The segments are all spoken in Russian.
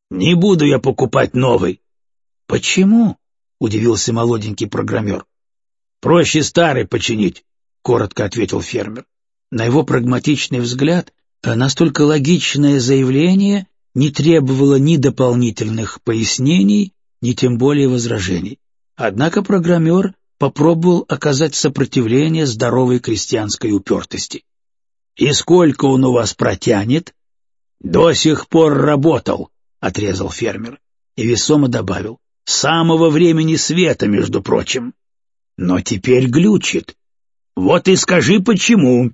Не буду я покупать новый». «Почему?» — удивился молоденький программер. «Проще старый починить», — коротко ответил фермер. На его прагматичный взгляд, настолько логичное заявление не требовало ни дополнительных пояснений, ни тем более возражений. Однако программер попробовал оказать сопротивление здоровой крестьянской упертости. «И сколько он у вас протянет?» «До сих пор работал», — отрезал фермер и весомо добавил. «С самого времени света, между прочим. Но теперь глючит». «Вот и скажи, почему».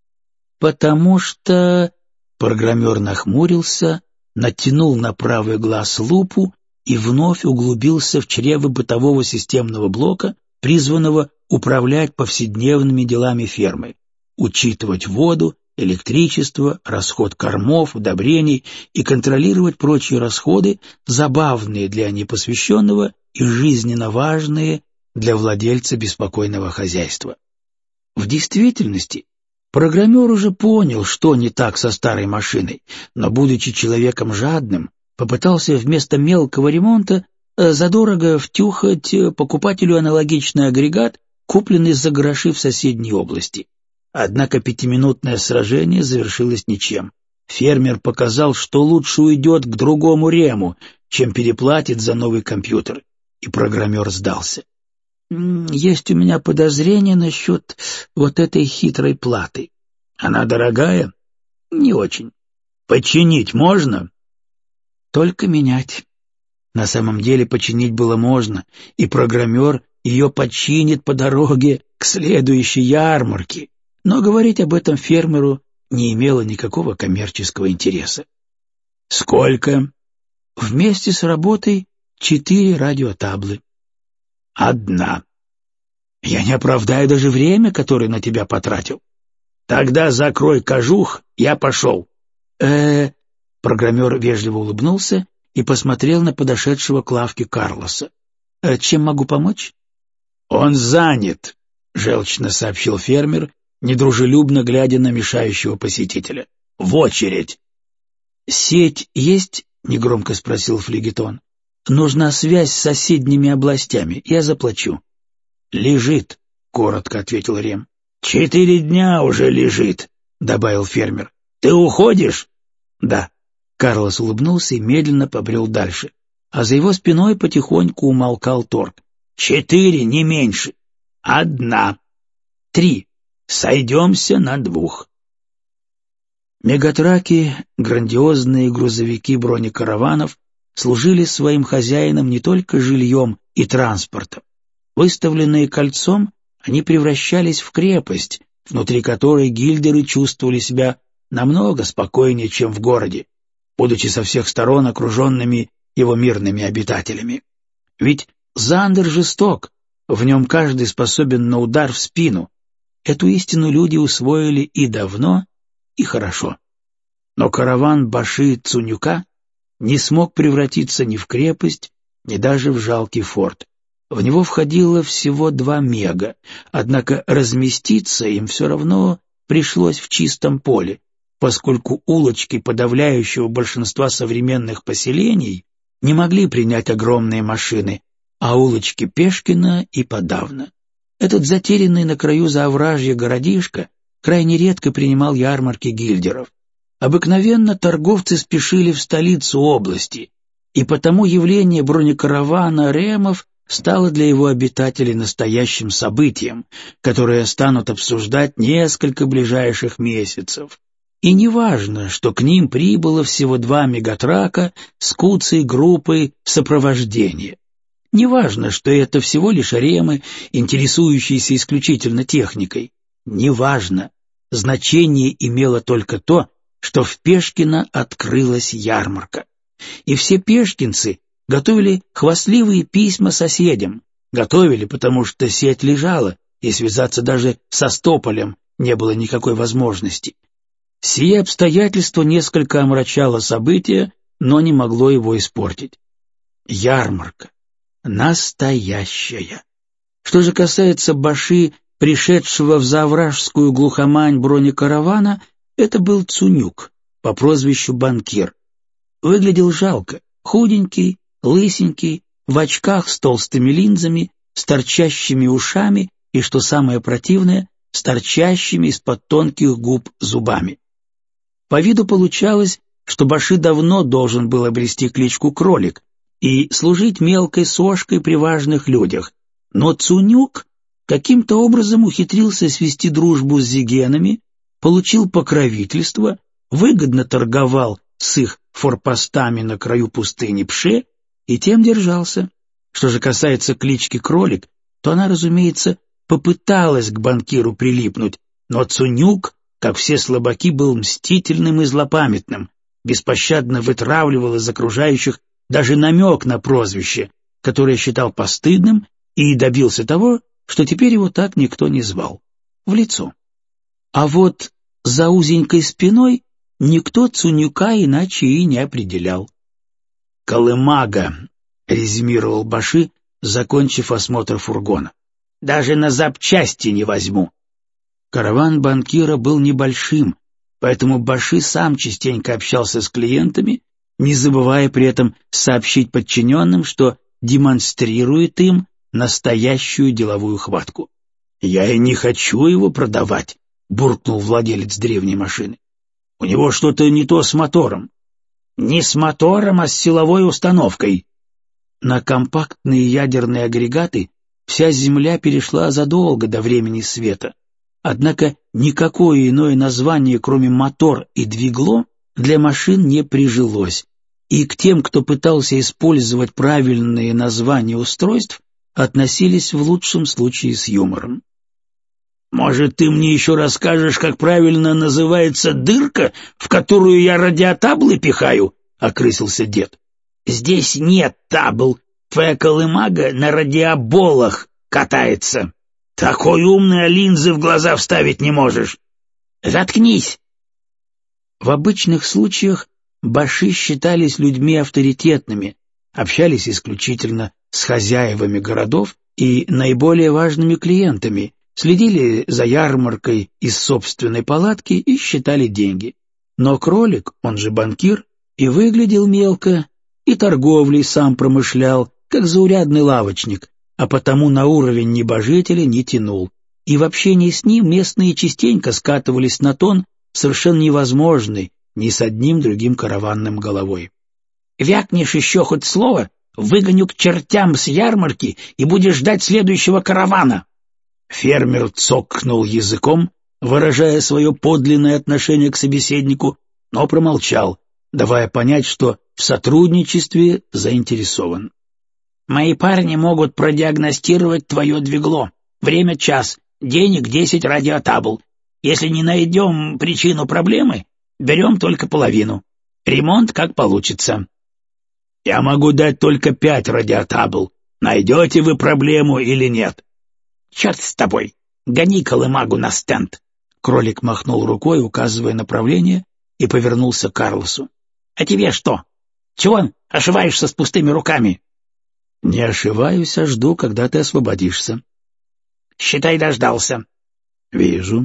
«Потому что...» — программер нахмурился, натянул на правый глаз лупу и вновь углубился в чрево бытового системного блока, призванного управлять повседневными делами фермы, учитывать воду, электричество, расход кормов, удобрений и контролировать прочие расходы, забавные для непосвященного и жизненно важные для владельца беспокойного хозяйства. В действительности, программер уже понял, что не так со старой машиной, но, будучи человеком жадным, попытался вместо мелкого ремонта задорого втюхать покупателю аналогичный агрегат, купленный за гроши в соседней области. Однако пятиминутное сражение завершилось ничем. Фермер показал, что лучше уйдет к другому рему, чем переплатит за новый компьютер, и программер сдался. «Есть у меня подозрение насчет вот этой хитрой платы. Она дорогая?» «Не очень». «Починить можно?» «Только менять». На самом деле починить было можно, и программер ее починит по дороге к следующей ярмарке, но говорить об этом фермеру не имело никакого коммерческого интереса. «Сколько?» «Вместе с работой 4 радиотаблы». «Одна». «Я не оправдаю даже время, которое на тебя потратил». «Тогда закрой кожух, я пошел». Программер вежливо улыбнулся и посмотрел на подошедшего к лавке Карлоса. «Чем могу помочь?» «Он занят», — желчно сообщил фермер, недружелюбно глядя на мешающего посетителя. «В очередь». «Сеть есть?» — негромко спросил флегетон. «Нужна связь с соседними областями. Я заплачу». «Лежит», — коротко ответил Рем. 4 дня уже лежит», — добавил фермер. «Ты уходишь?» «Да». Карлос улыбнулся и медленно побрел дальше, а за его спиной потихоньку умолкал торг. 4, не меньше. 1. 3. Сойдемся на 2. Мегатраки, грандиозные грузовики бронекараванов, служили своим хозяинам не только жильем и транспортом. Выставленные кольцом, они превращались в крепость, внутри которой гильдеры чувствовали себя намного спокойнее, чем в городе, будучи со всех сторон окруженными его мирными обитателями. Ведь Зандер жесток, в нем каждый способен на удар в спину. Эту истину люди усвоили и давно, и хорошо. Но караван Баши Цунюка не смог превратиться ни в крепость, ни даже в жалкий форт. В него входило всего 2 мега, однако разместиться им все равно пришлось в чистом поле, поскольку улочки подавляющего большинства современных поселений не могли принять огромные машины, а улочки Пешкина и подавно. Этот затерянный на краю заовражья городишко крайне редко принимал ярмарки гильдеров. Обыкновенно торговцы спешили в столицу области, и потому явление бронекаравана Ремов стало для его обитателей настоящим событием, которое станут обсуждать несколько ближайших месяцев. И неважно, что к ним прибыло всего 2 мегатрака с куцей группой сопровождения. Неважно, что это всего лишь ремы, интересующиеся исключительно техникой. Неважно. Значение имело только то, что в Пешкино открылась ярмарка. И все пешкинцы готовили хвастливые письма соседям. Готовили, потому что сеть лежала, и связаться даже со Стополем не было никакой возможности. Сие обстоятельство несколько омрачало события, но не могло его испортить. Ярмарка. Настоящая. Что же касается Баши, пришедшего в заовражскую глухомань бронекаравана, это был Цунюк по прозвищу Банкир. Выглядел жалко, худенький, лысенький, в очках с толстыми линзами, с торчащими ушами и, что самое противное, с торчащими из-под тонких губ зубами. По виду получалось, что Баши давно должен был обрести кличку Кролик и служить мелкой сошкой при важных людях, но Цунюк каким-то образом ухитрился свести дружбу с зигенами, получил покровительство, выгодно торговал с их форпостами на краю пустыни Пше и тем держался. Что же касается клички Кролик, то она, разумеется, попыталась к банкиру прилипнуть, но Цунюк, как все слабаки, был мстительным и злопамятным, беспощадно вытравливал из окружающих даже намек на прозвище, которое считал постыдным, и добился того, что теперь его так никто не звал. В лицо. А вот за узенькой спиной никто Цунюка иначе и не определял. «Колымага», — резюмировал Баши, закончив осмотр фургона. «Даже на запчасти не возьму». Караван банкира был небольшим, поэтому Баши сам частенько общался с клиентами, не забывая при этом сообщить подчиненным, что демонстрирует им настоящую деловую хватку. «Я и не хочу его продавать», — буркнул владелец древней машины. «У него что-то не то с мотором». «Не с мотором, а с силовой установкой». На компактные ядерные агрегаты вся Земля перешла задолго до времени света. Однако никакое иное название, кроме мотор и двигло, для машин не прижилось, и к тем, кто пытался использовать правильные названия устройств, относились в лучшем случае с юмором. «Может, ты мне еще расскажешь, как правильно называется дырка, в которую я радиотаблы пихаю?» — окрысился дед. «Здесь нет табл, твоя колымага на радиоболах катается. Такой умный, а линзы в глаза вставить не можешь. Заткнись!» В обычных случаях Баши считались людьми авторитетными, общались исключительно с хозяевами городов и наиболее важными клиентами, следили за ярмаркой из собственной палатки и считали деньги. Но Кролик, он же банкир, и выглядел мелко, и торговлей сам промышлял, как заурядный лавочник, а потому на уровень небожителя не тянул. И в общении с ним местные частенько скатывались на тон, совершенно невозможный ни с одним другим караванным головой. «Вякнешь еще хоть слово, выгоню к чертям с ярмарки и будешь ждать следующего каравана!» Фермер цокнул языком, выражая свое подлинное отношение к собеседнику, но промолчал, давая понять, что в сотрудничестве заинтересован. «Мои парни могут продиагностировать твое двигло. Время — час, денег 10 радиотабл. Если не найдем причину проблемы, берем только половину. Ремонт как получится». «Я могу дать только 5 радиотабл. Найдете вы проблему или нет?» «Черт с тобой! Гони колымагу на стенд!» Кролик махнул рукой, указывая направление, и повернулся к Карлосу. «А тебе что? Чего ошиваешься с пустыми руками?» «Не ошиваюсь, а жду, когда ты освободишься». «Считай, дождался». «Вижу».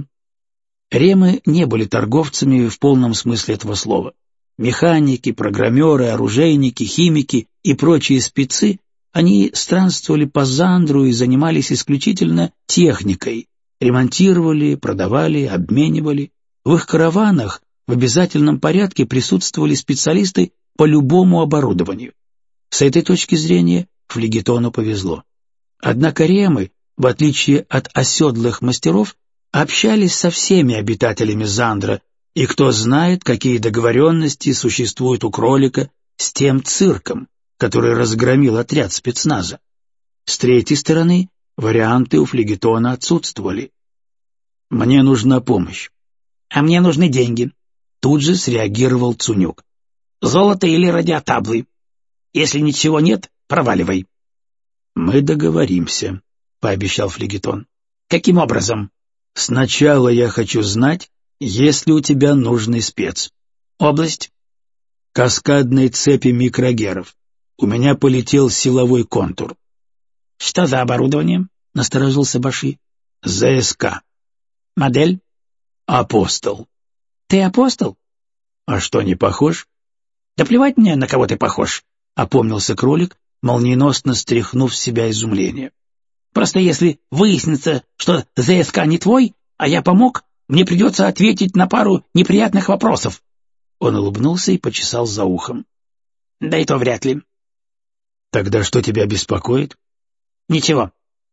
Ремы не были торговцами в полном смысле этого слова. Механики, программеры, оружейники, химики и прочие спецы, они странствовали по Зандру и занимались исключительно техникой, ремонтировали, продавали, обменивали. В их караванах в обязательном порядке присутствовали специалисты по любому оборудованию. С этой точки зрения Флегетону повезло. Однако ремы, в отличие от оседлых мастеров, общались со всеми обитателями Зандра, и кто знает, какие договоренности существуют у Кролика с тем цирком, который разгромил отряд спецназа. С третьей стороны, варианты у Флегетона отсутствовали. «Мне нужна помощь». «А мне нужны деньги», — тут же среагировал Цунюк. «Золото или радиотаблы. Если ничего нет, проваливай». «Мы договоримся», — пообещал Флегетон. «Каким образом?» «Сначала я хочу знать, есть ли у тебя нужный спец». «Область?» «Каскадные цепи микрогеров. У меня полетел силовой контур». «Что за оборудование?» — насторожился Баши. «ЗСК». «Модель?» «Апостол». «Ты апостол?» «А что, не похож?» «Да плевать мне, на кого ты похож. опомнился кролик, молниеносно стряхнув с себя изумление. «Просто если выяснится, что ЗСК не твой, а я помог, мне придется ответить на пару неприятных вопросов». Он улыбнулся и почесал за ухом. «Да и то вряд ли». «Тогда что тебя беспокоит?» «Ничего».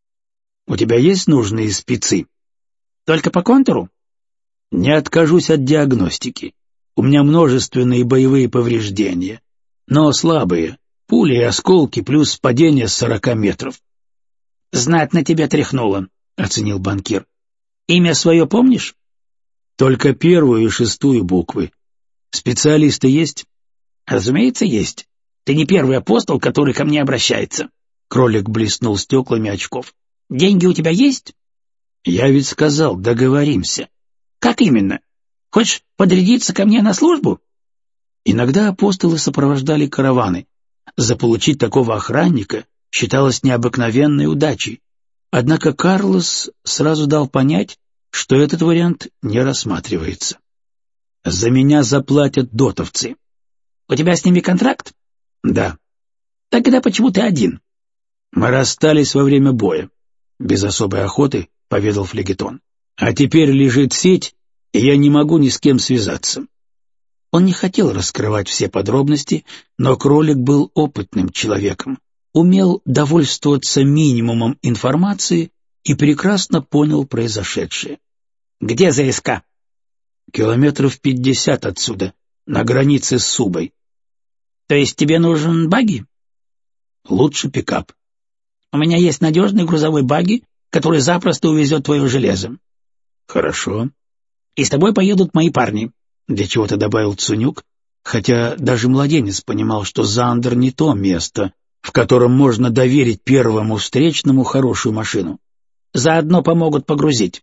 «У тебя есть нужные спецы?» «Только по контуру?» «Не откажусь от диагностики. У меня множественные боевые повреждения, но слабые. Пули и осколки плюс падение с 40 метров». «Знатно тебя тряхнуло», — оценил банкир. «Имя свое помнишь?» «Только первую и шестую буквы. Специалисты есть?» «Разумеется, есть. Ты не первый апостол, который ко мне обращается». Кролик блеснул стеклами очков. «Деньги у тебя есть?» «Я ведь сказал, договоримся». «Как именно? Хочешь подрядиться ко мне на службу?» Иногда апостолы сопровождали караваны. Заполучить такого охранника считалось необыкновенной удачей. Однако Карлос сразу дал понять, что этот вариант не рассматривается. «За меня заплатят дотовцы». «У тебя с ними контракт?» «Да». «Тогда почему ты один?» «Мы расстались во время боя», — без особой охоты поведал Флегетон. «А теперь лежит сеть, и я не могу ни с кем связаться». Он не хотел раскрывать все подробности, но кролик был опытным человеком, умел довольствоваться минимумом информации и прекрасно понял произошедшее. «Где ЗСК?» «Километров 50 отсюда, на границе с Субой». «То есть тебе нужен багги?» «Лучше пикап». «У меня есть надежный грузовой багги, который запросто увезет твое железо». «Хорошо». «И с тобой поедут мои парни», — для чего-то добавил Цунюк, хотя даже младенец понимал, что Зандер не то место, в котором можно доверить первому встречному хорошую машину. «Заодно помогут погрузить».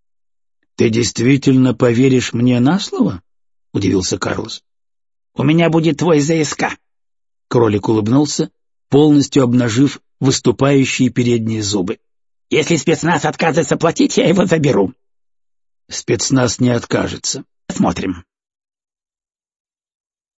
«Ты действительно поверишь мне на слово?» — удивился Карлос. «У меня будет твой ЗСК». Кролик улыбнулся, полностью обнажив выступающие передние зубы. «Если спецназ отказывается платить, я его заберу». «Спецназ не откажется». «Смотрим».